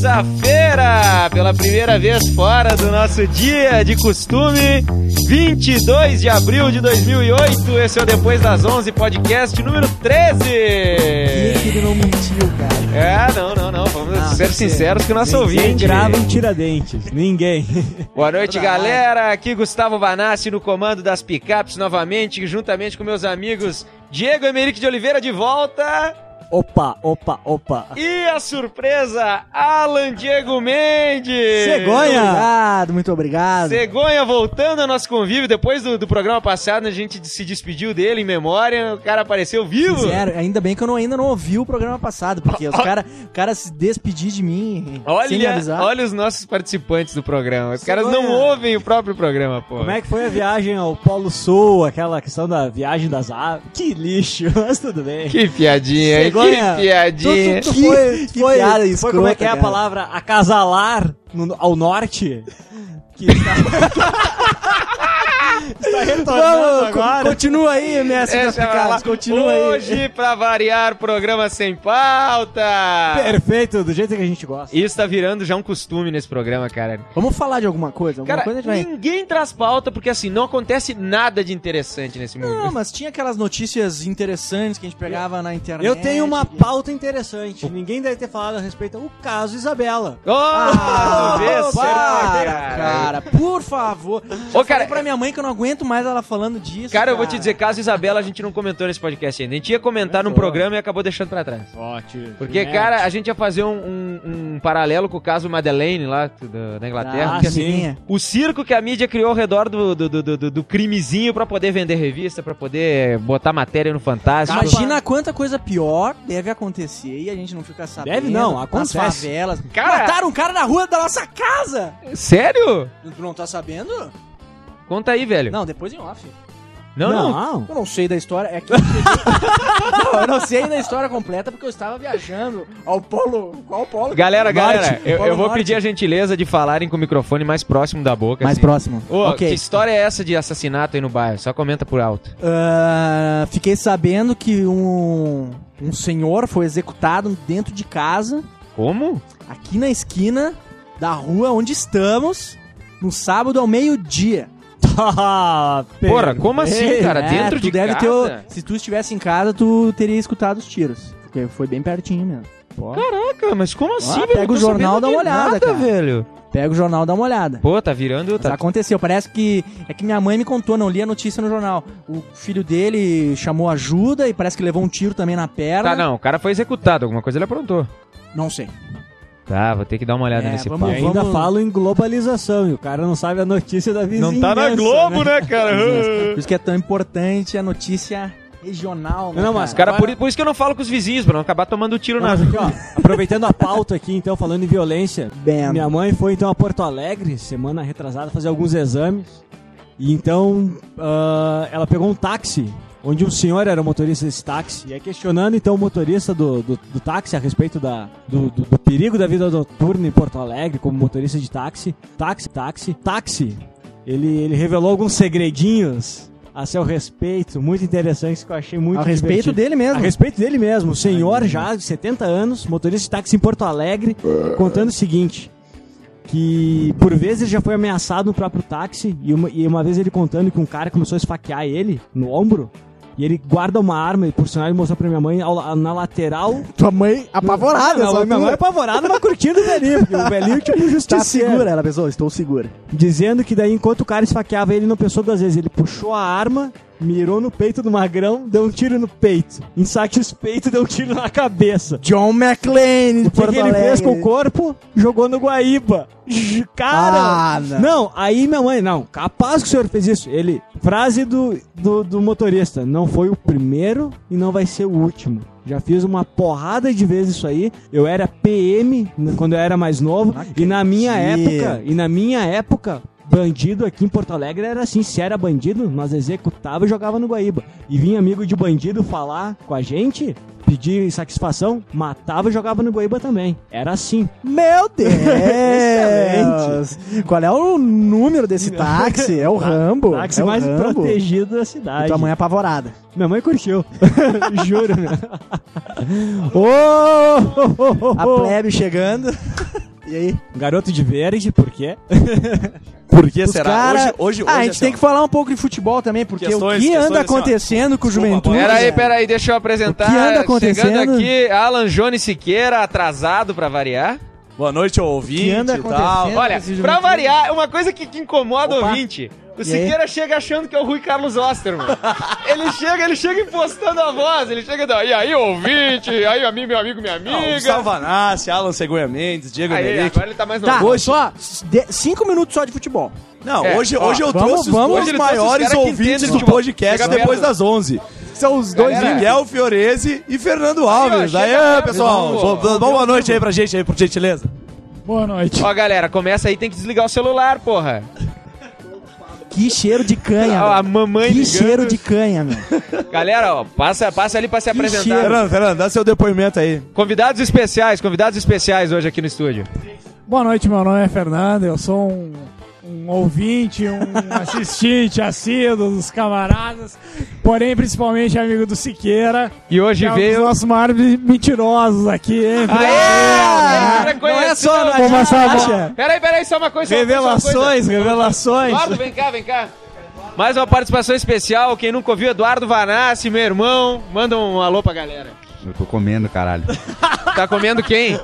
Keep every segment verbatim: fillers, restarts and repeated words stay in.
terça-feira, pela primeira vez fora do nosso dia de costume, vinte e dois de abril de dois mil e oito, esse é o Depois das onze, podcast número treze. Que ele não mentiu, cara. É, não, não, não, vamos não, ser sinceros que o nosso ouvinte... Ninguém grava em Tiradentes, ninguém. Boa noite, galera, aqui Gustavo Banassi no comando das picapes novamente, juntamente com meus amigos Diego Emerick de Oliveira de volta... Opa, opa, opa. E a surpresa, Alan Diego Mendes. Cegonha. Obrigado, muito obrigado. Cegonha voltando ao nosso convívio. Depois do, do programa passado, a gente se despediu dele em memória. O cara apareceu vivo. Fizeram. Ainda bem que eu não, ainda não ouvi o programa passado, porque os caras cara se despedir de mim olha, sem me avisar. Olha os nossos participantes do programa. Os Cegonha. caras não ouvem o próprio programa, pô. Como é que foi a viagem ao Polo Sul? Aquela questão da viagem das aves? Que lixo, mas tudo bem. Que piadinha, hein? Que piadinha. Tu, tu, tu foi, que, foi, que piada foi escrota, como é que é cara. a palavra acasalar no, ao norte? Que está... está retornando Vamos, agora. Continua aí, M S Essa das é Picadas, a... continua Hoje, aí. pra variar, programa sem pauta. Perfeito, do jeito que a gente gosta. Isso tá virando já um costume nesse programa, cara. Vamos falar de alguma coisa? Alguma Cara, coisa a gente vai... ninguém traz pauta porque assim, não acontece nada de interessante nesse mundo. Não, mas tinha aquelas notícias interessantes que a gente pegava na internet. Eu tenho uma que... pauta interessante. Ninguém deve ter falado a respeito do caso Isabela. Oh, Ah, tu vê, para, cara. cara, por favor. Já Ô, cara, falei pra minha mãe que eu não aguento mais ela falando disso. Cara, eu vou te dizer, caso Isabela a gente não comentou nesse podcast ainda. A gente ia comentar num programa e acabou deixando pra trás. Ótimo. Porque, cara, a gente ia fazer um, um, um paralelo com o caso Madeleine lá da, da Inglaterra. Ah, porque, sim. assim, o circo que a mídia criou ao redor do, do, do, do, do crimezinho pra poder vender revista, pra poder botar matéria no Fantástico. Imagina quanta coisa pior deve acontecer e a gente não fica sabendo. Deve não, nas acontece. favelas. Cara- Mataram um cara na rua da nossa casa! Sério? Tu não tá sabendo? Conta aí, velho. Não, depois em off. Não, não. não. Eu não sei da história. É que... não, eu não sei da história completa porque eu estava viajando ao polo. Qual polo? Galera, Norte, galera, eu, Polo eu vou Norte. pedir a gentileza de falarem com o microfone mais próximo da boca. Mais assim. próximo. Ô, Ok. que história é essa de assassinato aí no bairro? Só comenta por alto. Ah, fiquei sabendo que um, um senhor foi executado dentro de casa, Como? aqui na esquina da rua onde estamos, no sábado ao meio-dia. Porra, como assim, cara? É, Dentro tu de deve casa? ter, se tu estivesse em casa, tu teria escutado os tiros. Porque foi bem pertinho mesmo. Pô. Caraca, mas como assim, velho? pega Não o tô jornal, sabendo dá de uma olhada, nada, cara. velho. Pega o jornal, dá uma olhada. Pô, tá virando... Mas Tá... aconteceu, parece que... É que minha mãe me contou, não li a notícia no jornal. O filho dele chamou ajuda e parece que levou um tiro também na perna. Tá, não, o cara foi executado, alguma coisa ele aprontou. Não sei. Tá, vou ter que dar uma olhada É, nesse vamos- E papo. ainda Vamos- falo em globalização, e o cara não sabe a notícia da vizinhança. Não tá na Globo, né, cara? Por isso que é tão importante a notícia regional, né, Não, mas, Cara, Agora- por, por isso que eu não falo com os vizinhos, pra não acabar tomando tiro na... Mas aqui, ó, aproveitando a pauta aqui, então, falando em violência, Bem. minha mãe foi então a Porto Alegre, semana retrasada, fazer alguns exames, e então ah, ela pegou um táxi, onde um senhor era o motorista desse táxi, e aí questionando então o motorista do, do, do táxi a respeito da, do, do, do perigo da vida noturna em Porto Alegre, como motorista de táxi, táxi, táxi, táxi, ele, ele revelou alguns segredinhos a seu respeito, muito interessantes, que eu achei muito A respeito divertido. dele mesmo. A respeito dele mesmo, o senhor já de setenta anos, motorista de táxi em Porto Alegre, contando o seguinte, que por vezes ele já foi ameaçado no próprio táxi, e uma, e uma vez ele contando que um cara começou a esfaquear ele no ombro, e ele guarda uma arma, e por sinal ele mostrou pra minha mãe ao- na lateral. Tua mãe apavorada, Não, essa minha mãe é apavorada, mas curtindo o velhinho, porque o velhinho tipo Tá justiceiro. segura, ela pensou, estou segura. Dizendo que daí, enquanto o cara esfaqueava ele, não pensou duas vezes. Ele puxou a arma, mirou no peito do magrão, deu um tiro no peito. Insatisfeito, deu um tiro na cabeça. John McClane de O que, Porto que ele Alegre. fez com o corpo? Jogou no Guaíba. J- Cara! Ah, não. não, aí minha mãe, não, capaz que o senhor fez isso. Ele, frase do, do, do motorista, não foi o primeiro e não vai ser o último. Já fiz uma porrada de vezes isso aí. Eu era P M quando eu era mais novo. Não E na minha acredito. época, e na minha época, bandido aqui em Porto Alegre era assim, se era bandido, nós executava e jogava no Guaíba. E vinha amigo de bandido falar com a gente, pedir satisfação, matava e jogava no Guaíba também. Era assim. Meu Deus! Excelente. Qual é o número desse táxi? É o Rambo. Táxi é o mais Rambo. protegido da E cidade. tua mãe é apavorada. Minha mãe curtiu. Juro. Ô, oh, oh, oh, A oh. plebe chegando. E aí? Garoto de verde, por quê? Por que Os será? cara... Hoje, hoje, ah, hoje, a gente assim, tem ó, que falar um pouco de futebol também, porque Questões- o que questões anda assim, ó. acontecendo com o Desculpa, Juventude... bola. Pera aí, velho? pera aí, deixa eu apresentar. O que anda acontecendo? Chegando aqui, Alan Jones Siqueira, atrasado pra variar. Boa noite, ouvinte Que anda e tal. acontecendo? Olha, esse pra Juventude. variar, uma coisa que, que incomoda o Opa. ouvinte. O E Siqueira chega achando que é o Rui Carlos Osterman. ele chega, ele chega impostando a voz, ele chega daí, aí ouvinte, aí amigo, meu amigo, minha Não, amiga. Gustavo Vanassi, Alan Cegonha Mendes, Diego Aí, Emerick. agora ele tá mais Tá, novo. só de- cinco minutos só de futebol. Não, É, hoje, ó, hoje eu vamos- trouxe vamos- os Hoje dois ele trouxe os maiores caras que ouvintes entendem de do futebol. podcast Chega depois perto. das onze. São os dois Galera. Miguel Fiorese e Fernando Aí, ó, Alves. Aí, chega perto, pessoal, vamos. bo- bo- boa noite aí pra gente aí, por gentileza. Boa noite. Ó, galera, começa aí, tem que desligar o celular, porra. Que cheiro de canha, Ó, a velho. mamãe Que ligando. cheiro de canha, meu. Galera, ó, passa, passa ali pra se apresentar. cheiro. Fernando, Fernando, dá seu depoimento aí. Convidados especiais, convidados especiais hoje aqui no estúdio. Boa noite, meu nome é Fernando, eu sou um, um ouvinte, um assistente assíduo dos camaradas, porém principalmente amigo do Siqueira. E hoje Que é um veio... dos nossos maiores mentirosos aqui, hein? Aê! Não é só nós, Vou passar a acha? bola. Peraí, peraí, só uma coisa. só uma coisa, só uma coisa. Revelações, revelações. Eduardo, vem cá, vem cá. Mais uma participação especial. Quem nunca ouviu, Eduardo Vanassi, meu irmão. Manda um alô pra galera. Eu tô comendo, caralho. Tá comendo quem?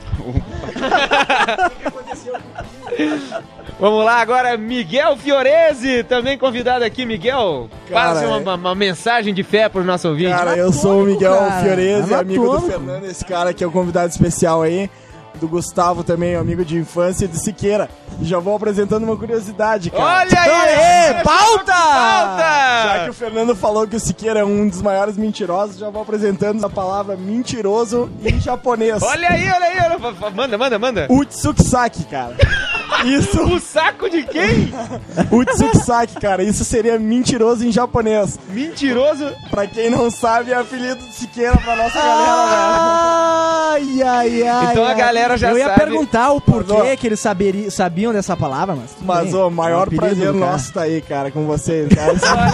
Vamos lá, agora Miguel Fiorese, também convidado aqui. Miguel, passa Cara, uma, uma- uma mensagem de fé pros nossos ouvintes. Cara, eu sou o Miguel cara. Fiorese, Tá amigo do atômico. Fernando, esse cara que é o convidado especial aí, do Gustavo também, amigo de infância e do Siqueira. E já vou apresentando uma curiosidade, cara. Olha aí! Aê, pauta! Já que Pauta! o Fernando falou que o Siqueira é um dos maiores mentirosos, já vou apresentando a palavra mentiroso em japonês. Olha aí, olha aí, olha, aí. Manda, manda, manda. Utsukisaki, cara. Isso, O saco de quem? Utsukisaki, cara. Isso seria mentiroso em japonês. Mentiroso. Pra quem não sabe, é apelido do Siqueira pra nossa galera, velho. Ai, ai, ai. Então a ai. galera já Eu ia sabe. perguntar o porquê Mas, ó, que eles saberi- sabiam dessa palavra, mas. tudo Mas, bem. ô, É um maior apelido prazer do cara. nosso tá aí, cara, com vocês, cara.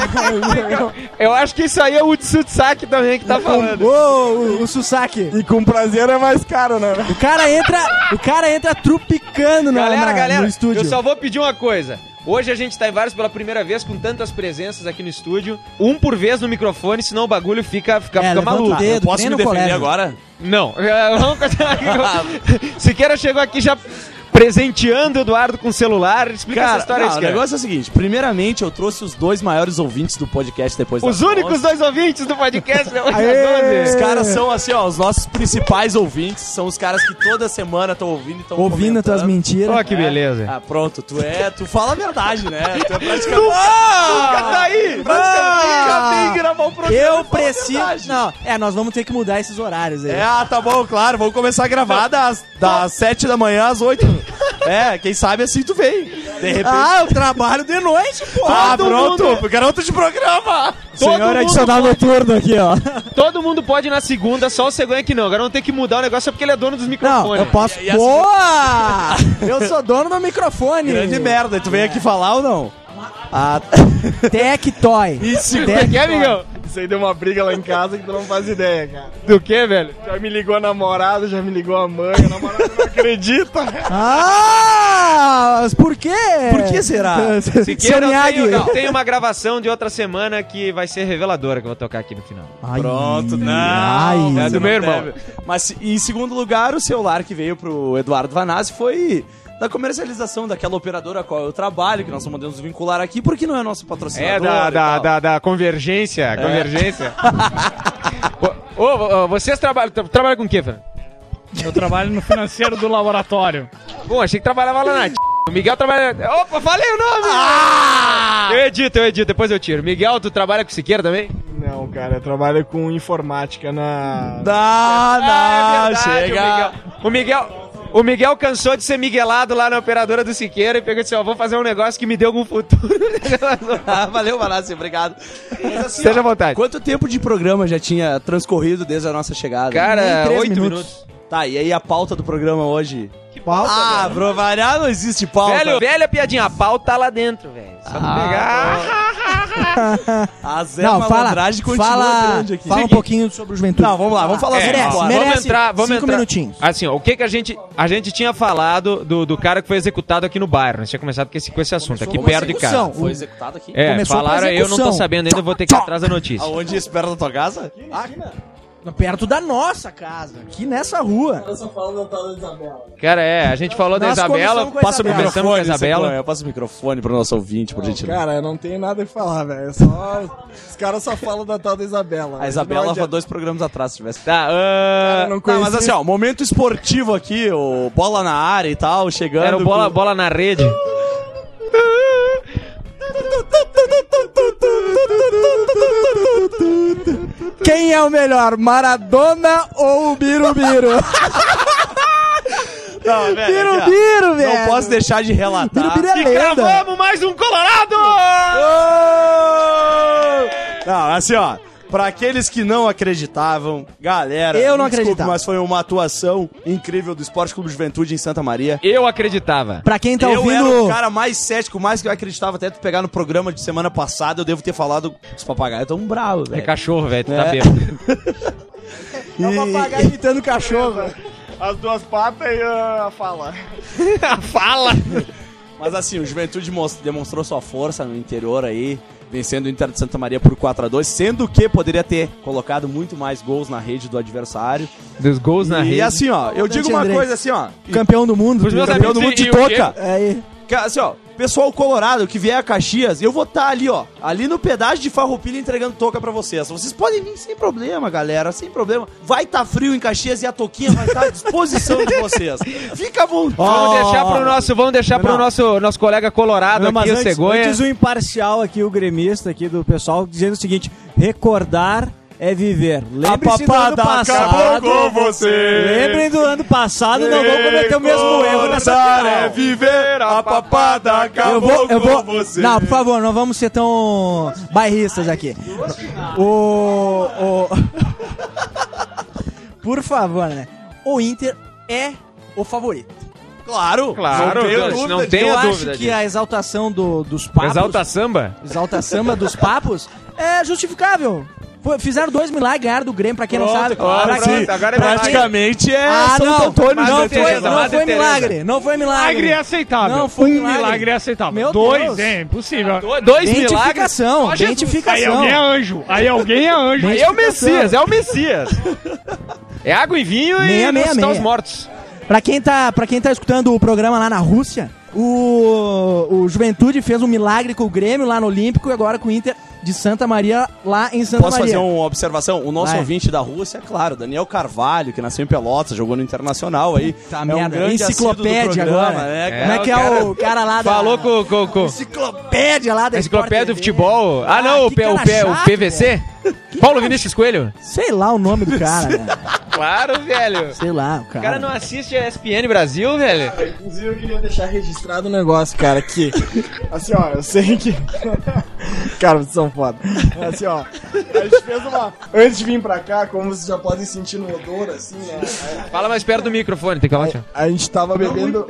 Eu acho que isso aí é o Utsutsaki também que tá falando. Ô, o, o Susaki. E com prazer é mais caro, né? O cara entra, o cara entra trupicando na, Galera, na- galera, no estúdio. eu só vou pedir uma coisa. Hoje a gente tá em vários pela primeira vez com tantas presenças aqui no estúdio. Um por vez no microfone, senão o bagulho fica, fica, É, fica levanta o maluco. dedo. Eu posso que nem me no defender colégio. agora? Não, é, vamos continuar aqui. Siqueira chegou aqui já presenteando o Eduardo com o celular. Explica essa Cara, história não, aí, o Siqueira. negócio é o seguinte. Primeiramente, eu trouxe os dois maiores ouvintes do podcast depois Os das únicos onze. dois ouvintes do podcast. né? Hoje Aê! às Os onze. caras são assim, ó, os nossos principais ouvintes. São os caras que toda semana estão ouvindo e estão Ouvindo tuas mentiras. Ó, que beleza. Ah, pronto, tu é, tu fala a verdade, né? Tu é praticamente... Nunca tá aí! Praticamente vem gravar um programa. Eu e fala a preciso. verdade. Não, é, nós vamos ter que mudar esses horários aí. É, ah, tá bom, claro, vamos começar a gravar das, das sete da manhã às oito. É, quem sabe assim tu vem. De repente... Ah, eu trabalho de noite, pô. Ah, todo pronto, mundo- garoto de programa. Todo Senhor mundo adicional pode- noturno aqui, ó. Todo mundo pode ir na segunda, só o Cegonha que não. Agora vamos ter que mudar o negócio só porque ele é dono dos microfones. Não, eu posso. E- e assim- Boa! Eu sou dono do microfone. Grande merda, tu vem aqui falar ou não? Ah, Tech Toy. Isso, Tech Quer, amigão? Isso aí deu uma briga lá em casa que tu não faz ideia, cara. Do que, velho? Já me ligou a namorada, já me ligou a mãe, a namorada não acredita. Ah! Mas por quê? Por que será? Siqueira, eu Miyagi. tenho, eu tenho uma gravação de outra semana que vai ser reveladora que eu vou tocar aqui no final. Ai, Pronto, não. ai. É do você meu não irmão. deve. Mas em segundo lugar, o celular que veio pro Eduardo Vanassi foi da comercialização daquela operadora a qual eu trabalho, que nós vamos nos vincular aqui, porque não é nosso patrocinador. É, da, e da, tal. da, da convergência. Convergência. Ô, ô, ô, vocês trabalham, tra- trabalham com o quê, Fernando? Eu trabalho no financeiro do laboratório. Bom, achei que trabalhava lá na... O Miguel trabalha... Opa, falei o nome! Ah! Eu edito, eu edito, depois eu tiro. Miguel, tu trabalha com Siqueira também? Não, cara, eu trabalho com informática na... Dá, Ah, dá, é verdade, chega. O Miguel, o Miguel, o Miguel cansou de ser miguelado lá na operadora do Siqueira e pegou e disse, ó, vou fazer um negócio que me dê algum futuro. Ah, valeu, Vanassi, obrigado. Mas assim, Seja ó, à vontade. Quanto tempo de programa já tinha transcorrido desde a nossa chegada? Cara, Nem três oito minutos. minutos. Tá, e aí a pauta do programa hoje? Pauta, Ah, pra variar não existe pauta. Velho, velha piadinha, a pau tá lá dentro, velho. Só não Ah, pegar. A Zé Não, fala, Malandragem continua fala, grande aqui. fala um pouquinho sobre o Juventude. Não, vamos lá, vamos falar É, sobre merece, agora. merece. Vamos entrar, vamos cinco entrar. minutinhos. Assim, ó, o que que a gente a gente tinha falado do, do cara que foi executado aqui no bairro? Nós tinha começado com esse, com esse assunto aqui com perto de casa. execução. Foi executado aqui? É, Começou com a falaram, eu não tô execução. sabendo ainda, vou ter que ir atrás da notícia. Aonde espera da tua casa? Perto da nossa casa, aqui nessa rua. Eu só falo da tal da Isabela. Cara, é, a gente falou da Nós Isabela, começamos com a passa o Isabela. microfone com a Isabela. Eu passo o microfone pro nosso ouvinte, por gentileza. Cara, eu não tenho nada a falar, velho. Só... Os caras só falam da tal da Isabela. A Isabela Não foi adianta. dois programas atrás, se tivesse. Tá, Cara, ah, não Tá, mas conhecia. assim, ó, momento esportivo aqui, o bola na área e tal, chegando. era o bola, bola na rede. Quem é o melhor, Maradona ou o Birubiru? Não, velho, aqui, ó, Birubiru, velho. não posso deixar de relatar. Birubiru é E lenda. cravamos mais um Colorado! Não, assim, ó, pra aqueles que não acreditavam, galera, Eu não me desculpe, acreditava. mas foi uma atuação incrível do Esporte Clube Juventude em Santa Maria. Eu acreditava. Pra quem tá eu era ouvindo... o cara mais cético, mais que eu acreditava até tu pegar no programa de semana passada, eu devo ter falado, os papagaios tão bravos, É velho. cachorro, velho, tu tá É. bêbado. É um papagaio imitando cachorro. As duas patas e a fala. Fala! Mas assim, o Juventude mos- demonstrou sua força no interior aí, vencendo o Inter de Santa Maria por quatro a dois, sendo que poderia ter colocado muito mais gols na rede do adversário. Dos gols na E rede. assim, ó, eu digo uma Andrés. coisa assim, ó, Campeão do mundo. Os meus campeão amigos do mundo de e- e o quê? toca. É aí. Ca- Assim, ó, pessoal colorado que vier a Caxias, eu vou estar ali, ó, ali no pedágio de Farroupilha entregando touca pra vocês. Vocês podem vir sem problema, galera, sem problema. Vai estar frio em Caxias e a touquinha vai estar à disposição de vocês. Fica à vontade. Vamos Ó, deixar pro nosso, vamos deixar pro Não. nosso, nosso colega colorado Não, mas aqui, o antes, Cegonha. antes o imparcial aqui, o gremista aqui do pessoal, dizendo o seguinte: recordar é viver. Lembre-se do ano passado. você. Lembrem do ano passado, não vou cometer o mesmo erro nessa final. é viver, a papada Eu acabou vou, eu vou. com você. Não, por favor, não vamos ser tão bairristas aqui. O, o... Por favor, né? O Inter é o favorito. Claro, Claro, não tenho não dúvida tem- disso. Tenha Eu acho dúvida que disso. a exaltação do, dos papos, Exalta samba? exalta samba dos papos, é justificável. Foi- fizeram dois milagres, ganharam do Grêmio, pra quem não sabe. claro, Pra quem- pronto, agora é pra quem- Praticamente é Ah, Santo não, Antônio. Madre não né? foi, Teresa, não Madre foi Teresa. milagre, não foi milagre. Milagre é aceitável. Não foi um milagre. milagre é aceitável. Meu Dois Deus. é impossível. Do- Dois milagres? Identificação, Só Jesus. Aí identificação. alguém é anjo. Aí alguém é anjo. Aí é o Messias, é o Messias. É água e vinho e Meia, meia, ressuscitar meia. os mortos. Pra quem, tá, pra quem tá escutando o programa lá na Rússia, o, o Juventude fez um milagre com o Grêmio lá no Olímpico e agora com o Inter de Santa Maria lá em Santa Posso Maria. fazer uma observação? O nosso Vai. ouvinte da Rússia, é claro, Daniel Carvalho, que nasceu em Pelotas, jogou no Internacional aí. Tá é merda, um grande enciclopédia assíduo do programa, agora. né, É, Como é que o é cara o cara lá da... Falou com, com, com Enciclopédia lá da a enciclopédia do Sport T V. futebol. Ah, não, o, que P, o, cara P, o chato, P V C? Paulo Vinícius Coelho? Sei lá o nome do cara, né? Claro, velho. Sei lá, o O cara. cara não assiste a E S P N Brasil, velho? Inclusive, eu queria deixar registrado um negócio, cara, que... Assim, ó, eu sei que... Cara, vocês são foda. Assim, ó, a gente fez uma... Antes de vir pra cá, como vocês já podem sentir no odor, assim, né? Fala mais perto do microfone, tem que falar, tio. A gente tava bebendo...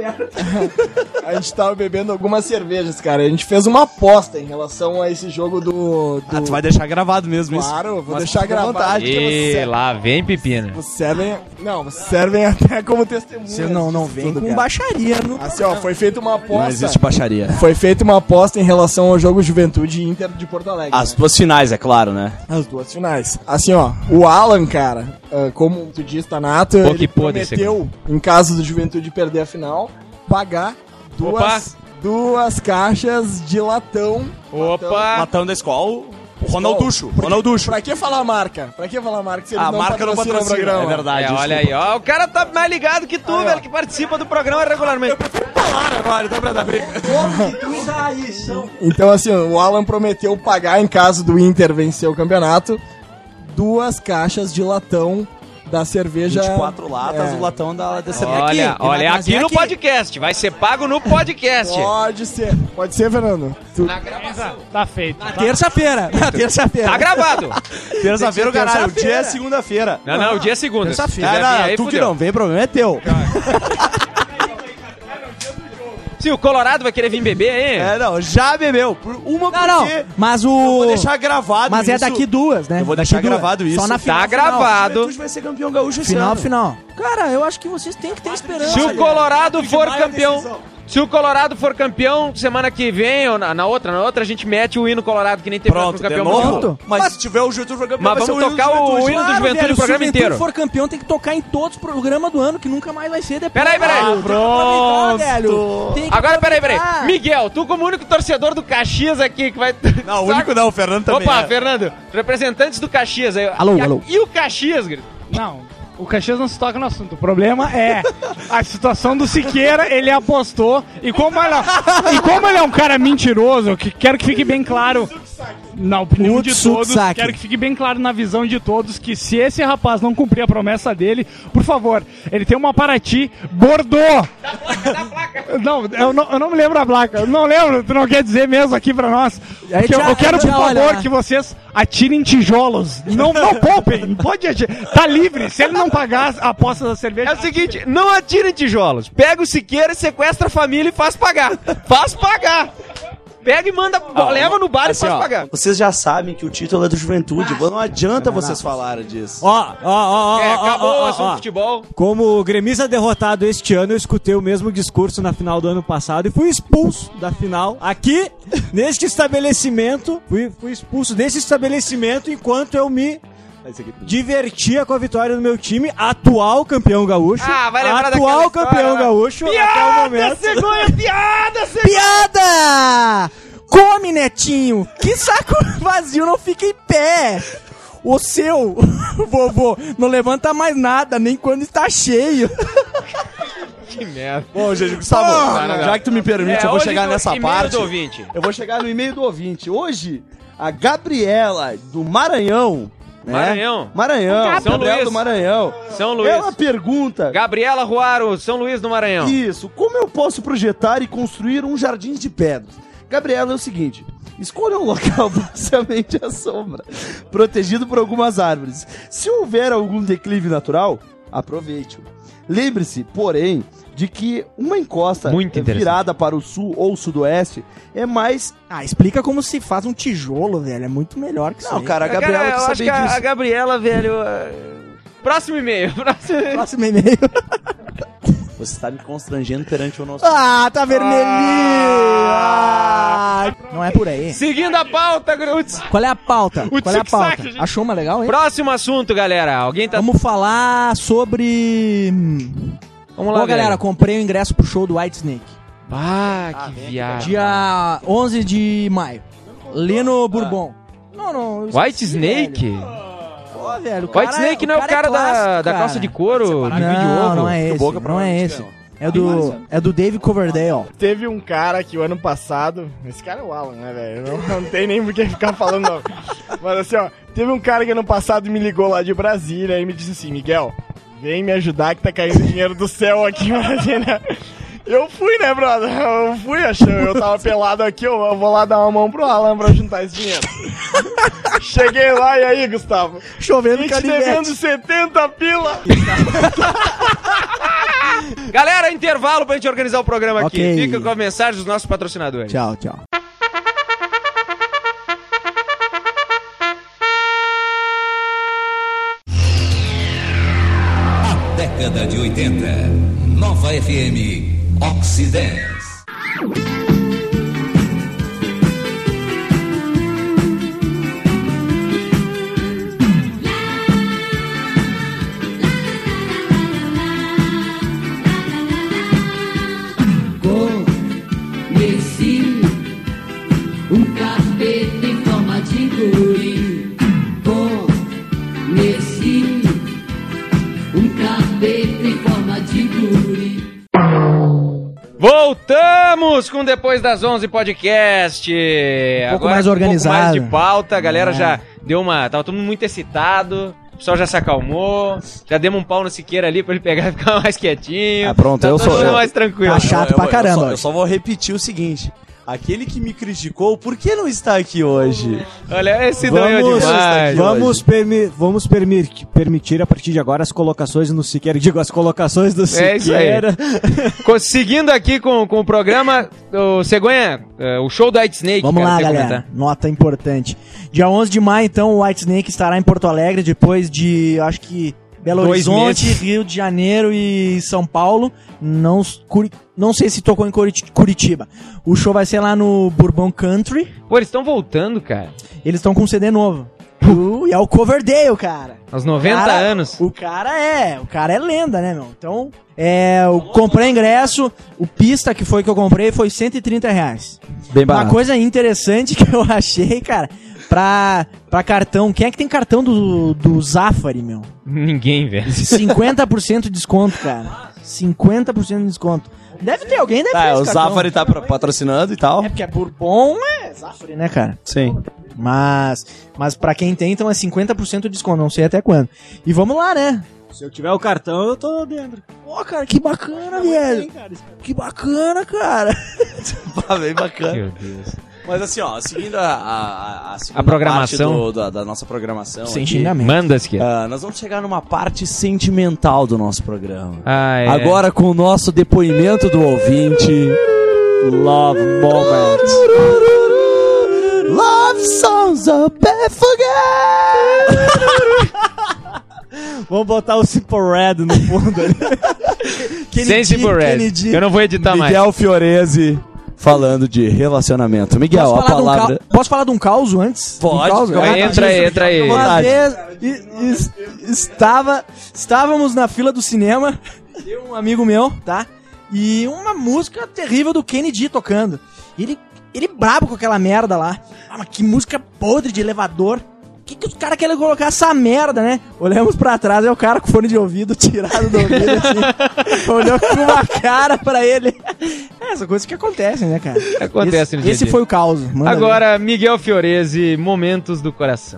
A gente tava bebendo algumas cervejas, cara. A gente fez uma aposta em relação a esse jogo do... do... Ah, tu vai deixar gravado mesmo isso? Claro, vou Mas deixar fica à gravado. vontade. porque E você- lá vem pepina. Vocês servem... Não, vocês servem até como testemunha. Você não, não disso vem tudo, com cara. baixaria no... Assim, ó, foi feita uma aposta... Não existe baixaria. Foi feita uma aposta em relação ao jogo Juventude e Inter de Porto Alegre. As né? duas finais, é claro, né? As duas finais. Assim, ó, o Alan, cara, ah, como tu disse, Tanato, Pô, ele que podre, prometeu, em caso do Juventude perder a final, pagar duas, duas caixas de latão. Opa! Latão da escola, o Ronalducho. Porque- Ronalducho. Pra que falar marca? Pra que falar marca se eles A não marca não patrocinam o patrocina, programa? é verdade. É, olha aí, ó. O cara tá mais ligado que tu, Aí, ó. velho, que participa do programa regularmente. Agora, então pra dar briga. Então, assim, ó, o Alan prometeu pagar, em caso do Inter vencer o campeonato, duas caixas de latão da cerveja... vinte e quatro latas, É. o latão da, da cerveja. Olha, aqui, olha, ele vai aqui trazer no aqui. podcast. Vai ser pago no podcast. Pode ser. Pode ser, Fernando? Tu- Na gravação. Tá feito. Tá. Terça-feira. Na terça-feira. Tá gravado. Terça-feira, Tem que ser caralho. O dia é terça-feira. segunda-feira. Não, não, o dia é segunda. Terça-feira. Se Ah, quiser vir não, aí, tu que fudeu. não vem, problema é teu. Se o Colorado vai querer vir beber aí. É, não, já bebeu. Por uma Não, porque não, mas o... eu vou deixar gravado Mas é isso. daqui duas, né? Eu vou Daqui deixar duas. gravado isso. Só na final. Tá final. gravado. O Juventude vai ser campeão gaúcho esse Final, ano. final. Cara, eu acho que vocês têm que ter esperança. Se o cara. Colorado for maio é campeão... decisão. Se o Colorado for campeão, semana que vem, ou na, na outra, na outra, a gente mete o hino Colorado, que nem teve Pronto, no de campeão novo. mundial. Mas, mas se tiver o Juventude for campeão, Mas vai ser vamos o hino tocar do o Juventude. hino do Claro, Juventude velho, o programa se o inteiro. Juventude for campeão, tem que tocar em todos os programas do ano, que nunca mais vai ser depois. Peraí, peraí. Ah, tem que aproveitar, velho. Tem que Agora, peraí, peraí. aproveitar. Miguel, tu como único torcedor do Caxias aqui, que vai... Não, o único não, o Fernando também Opa, é. Fernando, representantes do Caxias aí. Alô, e, a- alô. E o Caxias, grito? Não, o Caxias não se toca no assunto. O problema é a situação do Siqueira, ele apostou. E como ele, e como ele é um cara mentiroso, que quero que fique bem claro na opinião de todos, Utsutsuki. quero que fique bem claro na visão de todos que se esse rapaz não cumprir a promessa dele, por favor, ele tem uma Paraty Bordeaux. Não, eu não, eu não me lembro a placa. Eu não lembro, tu não quer dizer mesmo aqui pra nós. A gente Que eu, já- eu quero, a por gente já olha favor, lá. que vocês atirem tijolos. Não, não poupem. Pode atirar. Tá livre. Se ele não pagar a aposta da cerveja... É o seguinte, não atirem tijolos. Pega o Siqueira, sequestra a família e faz pagar. Faz pagar. Pega e manda, leva no bar e Assim, faz ó, pagar. vocês já sabem que o título é do Juventude. Não adianta vocês falarem disso. Ó, ó, ó, ó, É, ó, acabou ó, o ó, assunto ó. futebol. Como gremista derrotado este ano, eu escutei o mesmo discurso na final do ano passado e fui expulso da final aqui, neste estabelecimento. Fui, fui expulso desse estabelecimento enquanto eu me divertia com a vitória do meu time, atual campeão gaúcho. Ah, vai lembrar atual daquela história, campeão né? gaúcho até o Piada, momento. cegonha, piada, cegonha. Piada! Come, netinho! Que saco vazio não fica em pé! O seu, vovô, não levanta mais nada, nem quando está cheio. Que merda. Bom, gente, Gustavo, não, não. já que tu me permite, É, eu vou hoje chegar do nessa e-mail parte. do ouvinte. Eu vou chegar no e-mail do ouvinte. Hoje, a Gabriela, do Maranhão. né? Maranhão. Maranhão. São Gabriela Luís. do Maranhão. São Luís. Ela pergunta... Gabriela Ruaro, São Luís do Maranhão. Isso. Como eu posso projetar e construir um jardim de pedras? Gabriela, é o seguinte. Escolha um local parcialmente à sombra, protegido por algumas árvores. Se houver algum declive natural, aproveite-o. Lembre-se, porém, de que uma encosta Muito interessante. virada para o sul ou sudoeste é mais... Ah, explica como se faz um tijolo, velho. É muito melhor que isso. Não, aí. cara, a Cara, Gabriela eu quer acho saber que a, disso. a Gabriela, velho... é, Próximo e-mail. Próximo e-mail. Próximo e-mail. Você está me constrangendo perante o nosso... Ah, tá vermelhinho! Ah, não é por aí. Seguindo a pauta, Grutz. Qual é a pauta? O Qual é a pauta? tic-tac, gente. Achou uma legal, hein? Próximo assunto, galera. Alguém tá... Vamos falar sobre... Vamos Ó, lá, galera, comprei o ingresso pro show do White Snake. Ah, que viagem. Dia onze de maio. Lino Bourbon. Não, não. eu White esqueci, Snake? velho. Pô, velho, o cara White Snake não é o cara, da, clássico, da calça cara. de couro, de vídeo Não, ovo? não é esse. Boca, Não é provavelmente esse. não. É do, é do Dave Coverdale. Teve um cara que o ano passado. Esse cara é o Alan, né, velho? Não, não tem nem por que ficar falando, não. Mas assim, ó. Teve um cara que ano passado me ligou lá de Brasília e me disse assim: Miguel, vem me ajudar que tá caindo dinheiro do céu aqui em Brasília. Eu fui, né, brother? Eu fui achando, eu tava pelado aqui, eu, eu vou lá dar uma mão pro Alan pra juntar esse dinheiro. Cheguei lá, e aí, Gustavo? Chovendo Gente devendo canivete. setenta pila. Galera, intervalo pra gente organizar o programa aqui. Ok. Fica com a mensagem dos nossos patrocinadores. Tchau, tchau. Década de oitenta. Nova F M Oxidance. Conheci um capeta em forma de guri. Conheci um capeta em forma de guri. Voltamos com Depois das onze podcast. Um pouco mais organizado. Um pouco mais de pauta. A galera É. já deu uma... Tava todo mundo muito excitado. O pessoal já se acalmou. Já demos um pau no Siqueira ali pra ele pegar e ficar mais quietinho. Ah, pronto, tá eu todo sou- mundo eu- mais tranquilo. Tá chato Eu- eu- pra eu caramba. só- Eu só vou repetir o seguinte. aquele que me criticou, por que não está aqui hoje? Olha, esse doeu Vamos, demais. vamos, permi vamos permi permitir a partir de agora as colocações no Siqueira. Digo, as colocações do É isso aí. Siqueira. Co- Seguindo aqui com, com o programa, o Cegonha, eh, o show do White Snake. Vamos cara, lá, você galera. comentar. Nota importante. Dia onze de maio, então, o White Snake estará em Porto Alegre, depois de, acho que, Belo Dois Horizonte, meses. Rio de Janeiro e São Paulo. Não, s- Curi- não sei se tocou em Curiti- Curitiba. O show vai ser lá no Bourbon Country. Pô, eles estão voltando, cara. Eles estão com um C D novo. Uh, e é o Coverdale, cara. Aos noventa Cara, anos. O cara é, o cara é lenda, né, meu? Então, é, eu comprei ingresso, o pista que foi que eu comprei foi cento e trinta reais. Bem Uma coisa interessante que eu achei, cara, pra, pra cartão, quem é que tem cartão do, do Zafari, meu? Ninguém, velho. cinquenta por cento de desconto, cara. cinquenta por cento de desconto. Deve ter alguém, deve ter Tá, esse o cartão. Zafari tá pra- patrocinando e tal. É porque é Bourbon, é Zafari, né, cara? Sim. Mas, mas pra quem tem, então é cinquenta por cento de desconto, não sei até quando. E vamos lá, né? Se eu tiver o cartão, eu tô dentro. Pô, cara, que bacana, velho. Que bacana, cara. Ah, bem bacana. Meu Deus. Mas assim, ó, seguindo a, a, a, segunda A programação. parte do- da, da nossa programação Sem aqui, xingamento. Manda, Siqueira. ah, nós vamos chegar numa parte sentimental do nosso programa. Ah, é. Agora com o nosso depoimento do ouvinte. Love Moment. Love songs of forget. Vamos botar o Simple Red no fundo ali. Sem Simple Red. Kennedy. Eu não vou editar mais. Miguel Fiorese falando de relacionamento. Miguel, Posso a falar, de um palavra. ca- Posso falar de um caos antes? Pode, um caos, fica à né? Vai, entra aí, entra aí. Uma vez e- es- estava, estávamos na fila do cinema, eu e um amigo meu, tá? E uma música terrível do Kennedy tocando. E ele, ele brabo com aquela merda lá. Ah, mas que música podre de elevador. Que que os caras querem colocar essa merda, né? Olhamos pra trás, é o cara com fone de ouvido tirado do ouvido, assim. Olhou com uma cara pra ele. É, essa coisa que acontece, né, cara? Acontece esse, no dia a Esse dia. foi o caos. Manda ver. Agora, Miguel Fiorese, momentos do coração.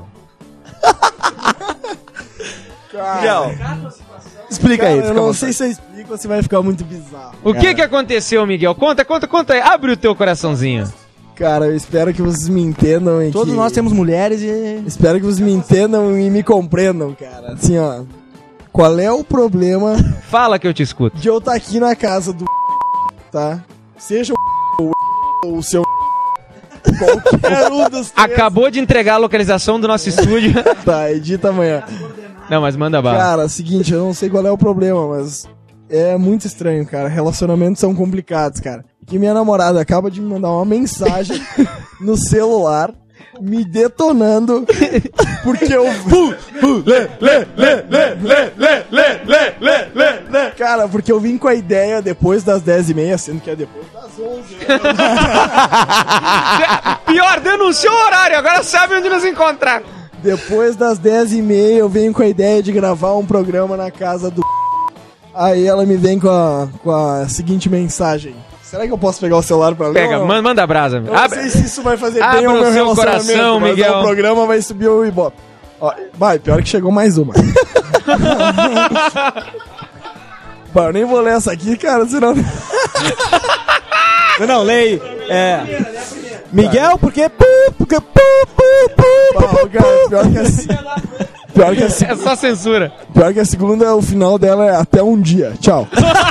Miguel, explica aí. Cara, eu fica à não vontade. sei se eu explico ou se vai ficar muito bizarro. O que que aconteceu, Miguel? Conta, conta, conta aí. Abre o teu coraçãozinho. Cara, eu espero que vocês me entendam e Todos que... nós temos mulheres e... Espero que vocês me entendam e me compreendam, cara. Assim, ó. Qual é o problema Fala que eu te escuto. de eu estar aqui na casa do tá? Seja o ou o seu qualquer um dos três. Acabou de entregar a localização do nosso estúdio. Tá, edita amanhã. Não, mas manda bala. Cara, seguinte, eu não sei qual é o problema, mas é muito estranho, cara. Relacionamentos são complicados, cara. Que minha namorada acaba de me mandar uma mensagem no celular me detonando porque eu Cara, porque eu vim com a ideia depois das dez e meia, sendo que é depois das onze. Pior, denunciou o horário, agora sabe onde nos encontrar. Depois das dez e meia eu venho com a ideia de gravar um programa na casa do Aí ela me vem com a, com a seguinte mensagem. Será que eu posso pegar o celular pra ler? Pega, ou não? manda, manda a brasa. Eu não Abre. sei se isso vai fazer Abra bem ao o meu seu relacionamento, coração, mas Miguel. o programa vai subir o Ibope. Ó, vai, pior que chegou mais uma. Bah, eu nem vou ler essa aqui, cara, senão... Não, não, leio. É. Miguel, porque. Porque. Bah, cara, pior que assim... Pior que, a, se- É só censura. pior que a segunda, o final dela é até um dia. Tchau.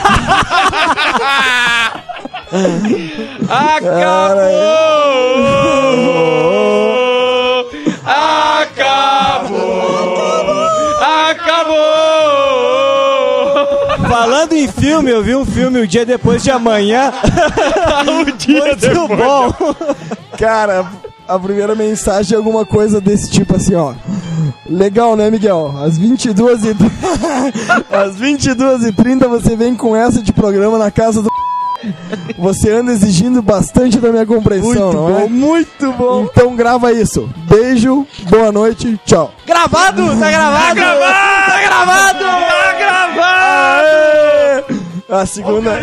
Acabou! Acabou! Falando em filme, eu vi um filme o dia depois de amanhã. O dia Muito bom. Cara, a primeira mensagem é alguma coisa desse tipo assim, ó. Legal, né, Miguel? Às vinte e duas e... Às vinte e duas e trinta você vem com essa de programa na casa do... Você anda exigindo bastante da minha compreensão, Muito não bom, é? Muito bom. Então grava isso. Beijo, boa noite, tchau. Gravado! Tá gravado! Tá gravado! Tá gravado! Aê! A segunda...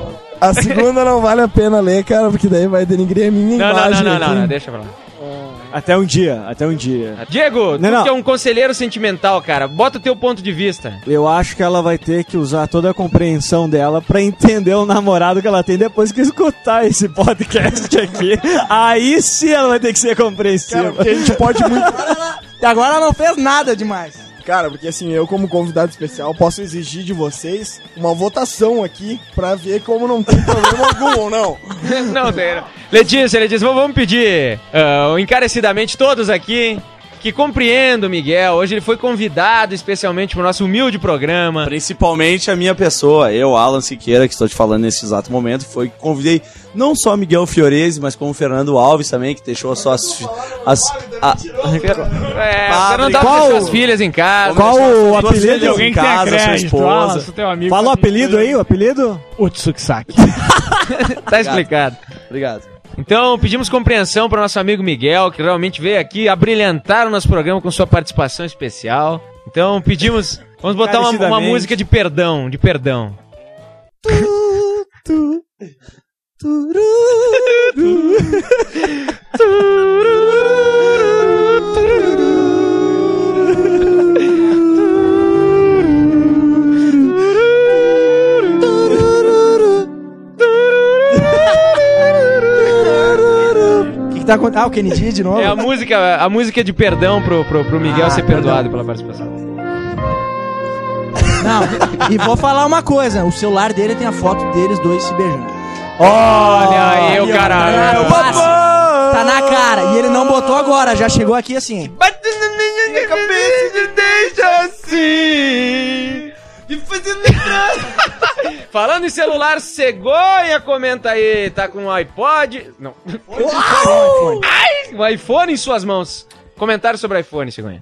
A segunda não vale a pena ler, cara, porque daí vai denigrir a minha Não, não, imagem não, não, aqui. não, não, deixa pra lá. Até um dia, até um dia. Diego, tu Não, não. que é um conselheiro sentimental, cara, bota o teu ponto de vista. Eu acho que ela vai ter que usar toda a compreensão dela pra entender o namorado que ela tem depois que escutar esse podcast aqui. Aí sim ela vai ter que ser compreensiva. Cara, porque a gente pode muito... E agora ela não fez nada demais. Cara, porque assim, eu como convidado especial posso exigir de vocês uma votação aqui pra ver como não tem problema algum ou não. Não, tem. Letícia, Letícia, vamos pedir uh, encarecidamente todos aqui que compreendam o Miguel. Hoje ele foi convidado especialmente pro nosso humilde programa. Principalmente a minha pessoa, eu, Alan Siqueira, que estou te falando nesse exato momento, foi que convidei não só Miguel Fiorese, mas como o Fernando Alves também, que deixou só as... fi- as a, É, Ah, você não dá qual- suas filhas em casa. Qual o duas apelido? filhas Alguém em que tenha casa, sua crédito, esposa. Alan, sou teu amigo. Fala o apelido aí, o apelido? Utsuksaki. Tá explicado. Obrigado. Então, pedimos compreensão para o nosso amigo Miguel, que realmente veio aqui abrilhantar o nosso programa com sua participação especial. Então, pedimos... Vamos botar uma, uma Encarecidamente. música de perdão, de perdão. O que, que tá acontecendo? Ah, o Kennedy de novo? É a música, a música de perdão pro, pro, pro Miguel Ah, ser perdão. perdoado pela participação. Não, e vou falar uma coisa: o celular dele tem a foto deles dois se beijando. Olha aí, o Tá na caralho. face, tá na cara. E ele não botou agora, já chegou aqui assim. Bate na minha cabeça e deixa assim. Me fazendo lembrar. Falando em celular, cegonha, comenta aí. Tá com um iPod? Não. Ai, um iPhone em suas mãos. Comentário sobre iPhone, cegonha.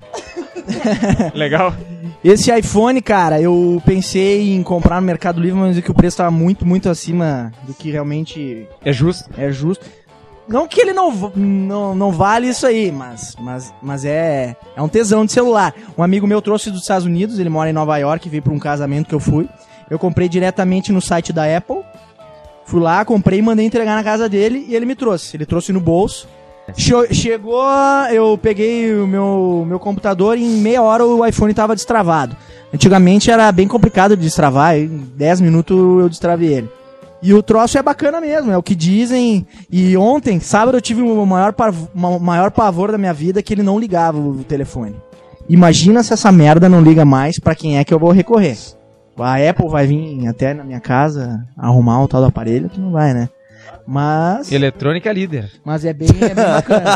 Legal. Esse iPhone, cara, eu pensei em comprar no Mercado Livre, mas é que o preço tava muito, muito acima do que realmente É justo. é justo. Não que ele não, v- não, não vale isso aí, mas, mas, mas é, é um tesão de celular. Um amigo meu trouxe dos Estados Unidos, ele mora em Nova York, veio pra um casamento que eu fui. Eu comprei diretamente no site da Apple. Fui lá, comprei e mandei entregar na casa dele e ele me trouxe. Ele trouxe no bolso. Che- Chegou, eu peguei o meu, meu computador e em meia hora o iPhone tava destravado. Antigamente era bem complicado de destravar, em dez minutos eu destravei ele. E o troço é bacana mesmo, é o que dizem. E ontem, sábado, eu tive o maior, pav- ma- maior pavor da minha vida, que ele não ligava o telefone. Imagina se essa merda não liga mais, pra quem é que eu vou recorrer. A Apple vai vir até na minha casa arrumar o tal do aparelho, que não vai, né? Mas... Eletrônica líder. Mas é bem, é bem bacana.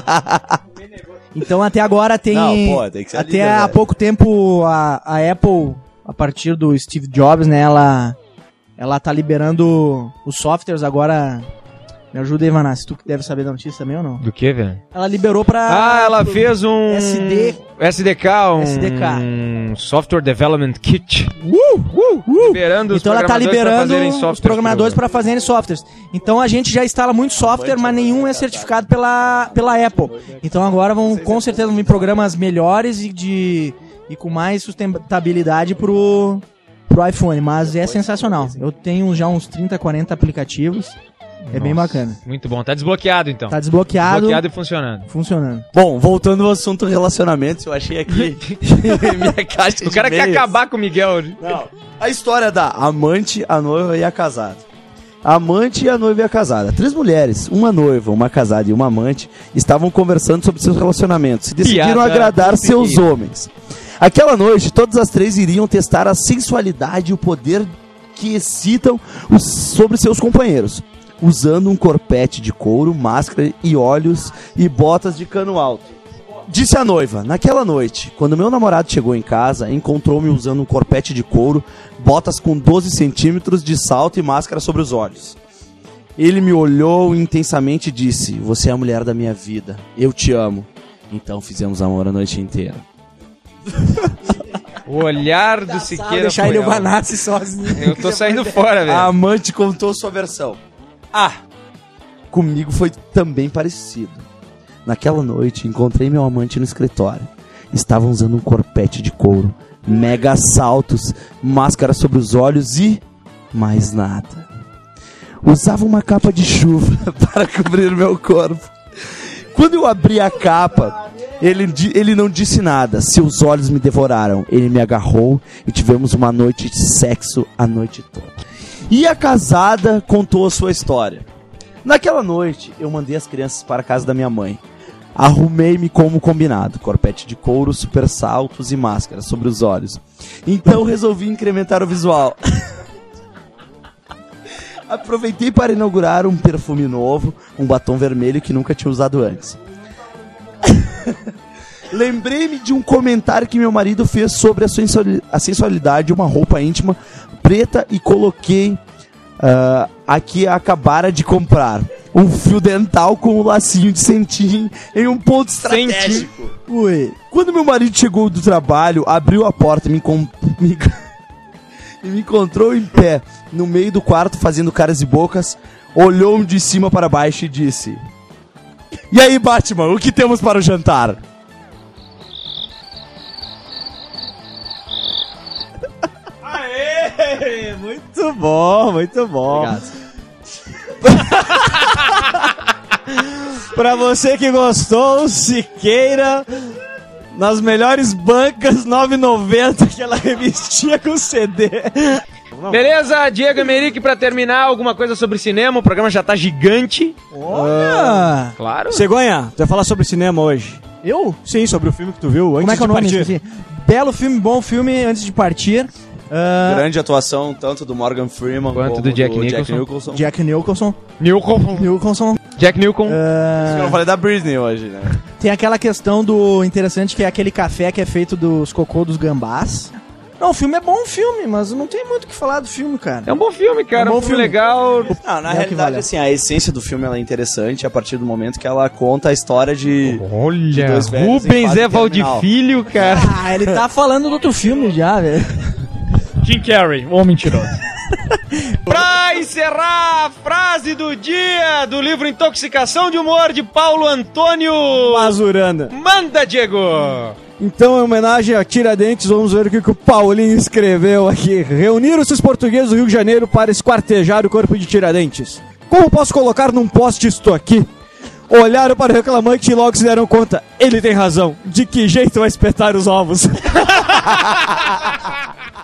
Então até agora tem. Não, pô, tem que ser até líder, há velho. pouco tempo a, a Apple, a partir do Steve Jobs, né, ela, ela tá liberando os softwares agora. Me ajuda aí, Vanassi, tu que deve saber da notícia também ou não? Do que, velho? Ela liberou pra. Ah, ela fez um... S D. S D K, um... S D K. um Software Development Kit. Uh, uh, uh. Liberando os Então ela tá programadores pra liberando fazerem os softwares programadores pro- para fazerem softwares. Então a gente já instala muito software, mas nenhum é certificado pela, pela Apple. Então agora vão com certeza vir programas melhores e de e com mais sustentabilidade pro pro iPhone, mas é sensacional. Eu tenho já uns trinta, quarenta aplicativos. É bem bacana. Muito bom. Tá desbloqueado, então. Tá desbloqueado, Desbloqueado e funcionando. funcionando. Bom, voltando ao assunto relacionamentos, eu achei aqui minha caixa O cara de quer e-mails. acabar com o Miguel. Não. A história da amante, a noiva e a casada. A amante, a noiva e a casada. Três mulheres, uma noiva, uma casada e uma amante, estavam conversando sobre seus relacionamentos e decidiram Piada agradar com seus piquete. homens. Aquela noite, todas as três iriam testar a sensualidade e o poder que excitam os, sobre seus companheiros, usando um corpete de couro, máscara e olhos e botas de cano alto. Disse a noiva: naquela noite, quando meu namorado chegou em casa, encontrou-me usando um corpete de couro, botas com doze centímetros de salto e máscara sobre os olhos. Ele me olhou intensamente e disse: você é a mulher da minha vida, eu te amo. Então fizemos amor a noite inteira. O olhar do Siqueira Deixar foi ele o algo. Vanassi sozinho. Eu tô saindo fora, velho. A amante contou sua versão. Ah, comigo foi também parecido. Naquela noite, encontrei meu amante no escritório. Estava usando um corpete de couro, mega saltos, máscara sobre os olhos e mais nada. Usava uma capa de chuva para cobrir meu corpo. Quando eu abri a capa, ele, di- ele não disse nada. Seus olhos me devoraram. Ele me agarrou e tivemos uma noite de sexo a noite toda. E a casada contou a sua história. Naquela noite, eu mandei as crianças para a casa da minha mãe. Arrumei-me como combinado, corpete de couro, super saltos e máscara sobre os olhos. Então resolvi incrementar o visual. Aproveitei para inaugurar um perfume novo, um batom vermelho que nunca tinha usado antes. Lembrei-me de um comentário que meu marido fez sobre a, sensuali- a sensualidade de uma roupa íntima preta e coloquei uh, a que acabara de comprar. Um fio dental com um lacinho de cetim em um ponto estratégico. Ui. Quando meu marido chegou do trabalho, abriu a porta e me, encont- me... e me encontrou em pé, no meio do quarto, fazendo caras e bocas, olhou de cima para baixo e disse: "E aí, Batman, o que temos para o jantar?" Aê! Muito bom, muito bom. Obrigado. Pra você que gostou, Siqueira, nas melhores bancas, nove reais e noventa centavos, aquela revistinha com C D. Beleza, Diego Emerick, pra terminar, alguma coisa sobre cinema? O programa já tá gigante. Olha! Claro. Cegonha, tu vai falar sobre cinema hoje? Eu? Sim, sobre o filme que tu viu antes Como é que é o de nome? partir. Esqueci. Belo filme, bom filme, antes de partir. Ah, Grande atuação tanto do Morgan Freeman Quanto como do Jack Nicholson. Nicholson. Jack Nicholson. Newcomb. Nicholson. Jack Newcomb. Ah, Eu não falei da Britney hoje, né? tem aquela questão do interessante que é aquele café que é feito dos cocô dos gambás. Não, o filme é bom um filme, mas não tem muito o que falar do filme, cara. É um bom filme, cara. É um um bom filme filme. legal. Não, na É o que realidade, vale. assim, a essência do filme ela é interessante a partir do momento que ela conta a história de... Olha, dois velhos em Rubens fase Evaldi terminal. Filho, cara. Ah, ele tá falando do outro filme já, velho. Jim Carrey, o mentiroso. Pra encerrar, a frase do dia do livro Intoxicação de Humor de Paulo Antônio. Mazurana. Manda, Diego! Então, em homenagem a Tiradentes, vamos ver o que, que o Paulinho escreveu aqui. Reuniram-se os portugueses do Rio de Janeiro para esquartejar o corpo de Tiradentes. Como posso colocar num poste isto aqui? Olharam para o reclamante e logo se deram conta. Ele tem razão. De que jeito vai espetar os ovos?